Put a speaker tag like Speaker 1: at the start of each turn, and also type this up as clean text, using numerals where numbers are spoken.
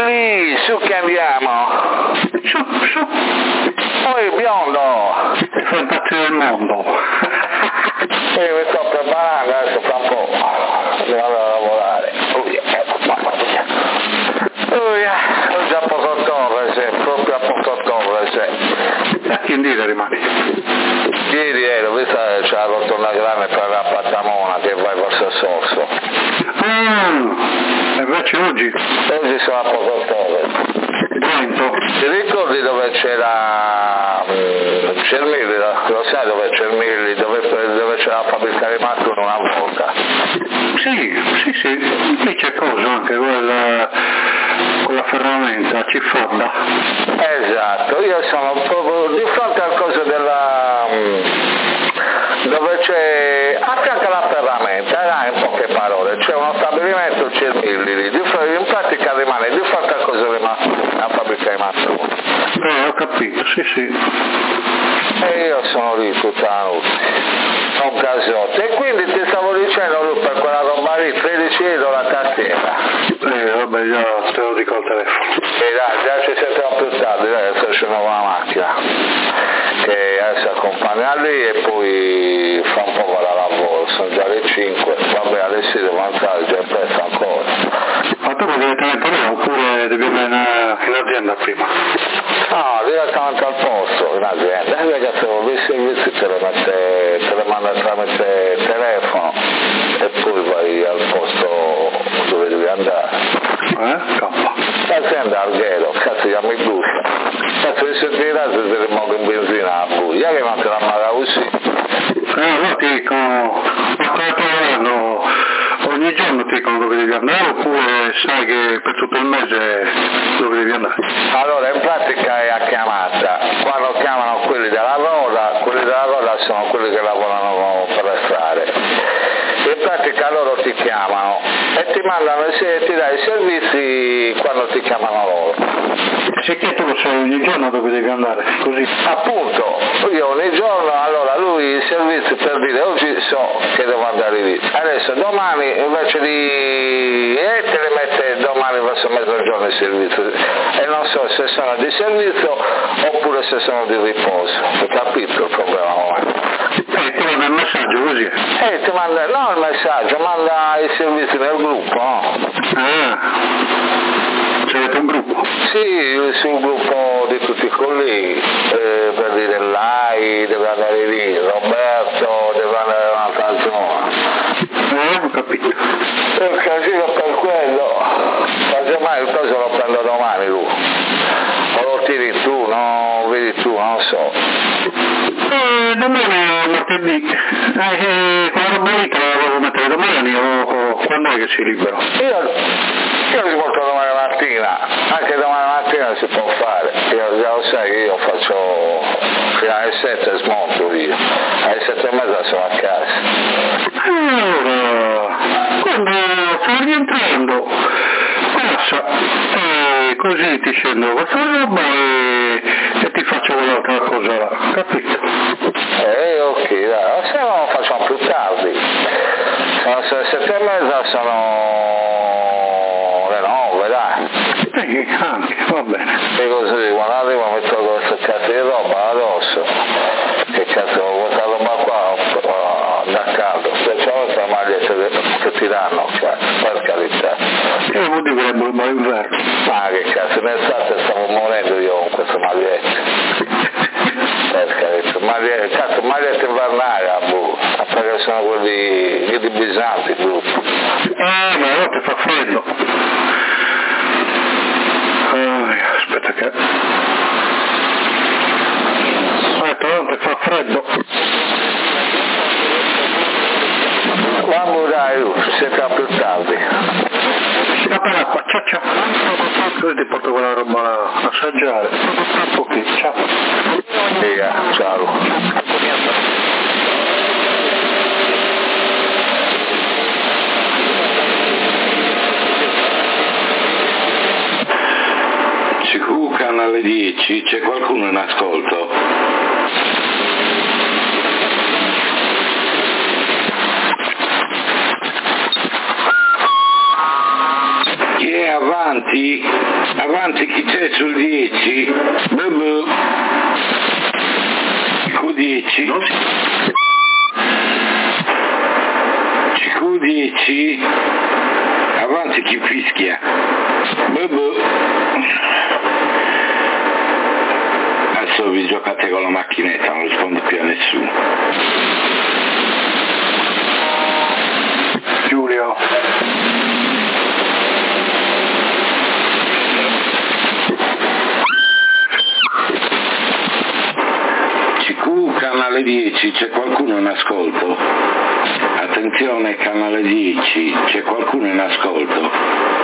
Speaker 1: lì, su che andiamo.
Speaker 2: Su.
Speaker 1: Poi biondo.
Speaker 2: Ti fa impazzire il mondo.
Speaker 1: Io mi sto preparando, adesso fra un po'. Devo andare a lavorare. Ho già poco torre, proprio a poco torre.
Speaker 2: A che dire rimani?
Speaker 1: Ieri ero, visto che c'era rotto una grana per la Patamona che vai verso il sorso.
Speaker 2: E invece oggi
Speaker 1: sono a poco torre. Ti ricordi dove c'era Cermilli? Lo sai dove c'è Cermilli? Dove c'era la fabbrica di Mattuno una volta?
Speaker 2: Sì, lì c'è cosa anche con la ferramenta, Ciffonda.
Speaker 1: Esatto, io sono proprio di fronte al coso dove c'è a fianco alla ferramenta, in poche parole, c'è uno stabilimento Cermilli, in pratica rimane di fronte al coso della fabbrica di Mattuno.
Speaker 2: Ho capito, sì.
Speaker 1: E io sono lì tutta la notte, un casotto. E quindi ti stavo dicendo lui per quella roba lì, 13 euro la tastiera.
Speaker 2: Vabbè, già te lo dico al telefono.
Speaker 1: E dai, già ci sentiamo più tardi, dai, adesso c'è una nuova macchina. Che adesso accompagna lì e poi fra un po' vado a lavoro, sono già le 5, vabbè alle 6 devo andare, già è presto ancora.
Speaker 2: Ma tu vai direttamente lì oppure devi andare in azienda prima?
Speaker 1: No, direttamente al posto, in azienda, perché se vuoi i servizi te le manda tramite telefono e poi vai al posto dove devi andare.
Speaker 2: Campa.
Speaker 1: L'azienda Arghero, cazzo chiama il bus. Cazzo di sentire se ti rimuovo in benzina a buia, che non te la manda così.
Speaker 2: Io ti dico, ogni giorno ti dicono dove devi andare oppure sai che per tutto il mese dove devi andare?
Speaker 1: Allora in pratica è a chiamata, quando chiamano quelli della roda sono quelli che lavorano per le strade. In pratica loro ti chiamano e ti mandano ti dai i servizi quando ti chiamano loro.
Speaker 2: Se che tu lo sai ogni giorno dove devi andare, così?
Speaker 1: Appunto, io ogni giorno, allora lui i servizi per dire oggi so che devo andare lì, adesso domani invece di te le mette domani verso mezzogiorno i servizi e non so se sono di servizio oppure se sono di riposo, hai capito il problema?
Speaker 2: Ti manda il messaggio così?
Speaker 1: Ti manda, no il messaggio, manda i servizi nel gruppo, no?
Speaker 2: C'avete un gruppo?
Speaker 1: Sì, sul gruppo di tutti i colleghi, per dire Lai deve andare lì, Roberto deve andare in un'altra zona.
Speaker 2: Ho capito.
Speaker 1: È un casino per quello, casomai il coso lo prendo domani lui, o lo tiri tu, no, vedi tu, non so.
Speaker 2: Domani è martedì, quella roba lì te la devo mettere domani o quando è che sei libero?
Speaker 1: Io si porto domani mattina, anche domani mattina si può fare, io già lo sai che io faccio fino alle 7 smonto io, alle 7 e mezza sono a casa.
Speaker 2: Allora, quando sto rientrando, passa, così ti scendo questa roba e ti faccio quell'altra cosa là, capito?
Speaker 1: Ok, dai, se no facciamo più tardi, sono le 7 e mezza, sono le 9, dai.
Speaker 2: Anche, va bene.
Speaker 1: E così, quando arrivo mi tolgo questa cazzo di roba addosso, che cazzo, questa roba qua da caldo, specialmente la maglietta che ti danno, cioè, per carità.
Speaker 2: E vuol dire che è buon inverno.
Speaker 1: Ma che cazzo, in estate stavo morendo io con questa maglietta. Per carità, cazzo, maglietta invernale, perché sono quelli di Bisanti, brutti.
Speaker 2: Ma ora ti fa freddo. Aspetta che... non ti fa freddo.
Speaker 1: Vamo dai, ci sentiamo più tardi.
Speaker 2: Scappa l'acqua, ciao. Così ti porto quella roba a assaggiare. Ok, ciao.
Speaker 1: Ciao.
Speaker 3: Si cucano alle 10, c'è qualcuno in ascolto? Yeah, vai! Avanti, chi c'è sul 10? CQ10. CQ10. Avanti chi fischia. Adesso vi giocate con la macchinetta, non rispondo più a nessuno.
Speaker 2: Giulio.
Speaker 3: CQ canale 10, c'è qualcuno in ascolto? Attenzione canale 10, c'è qualcuno in ascolto?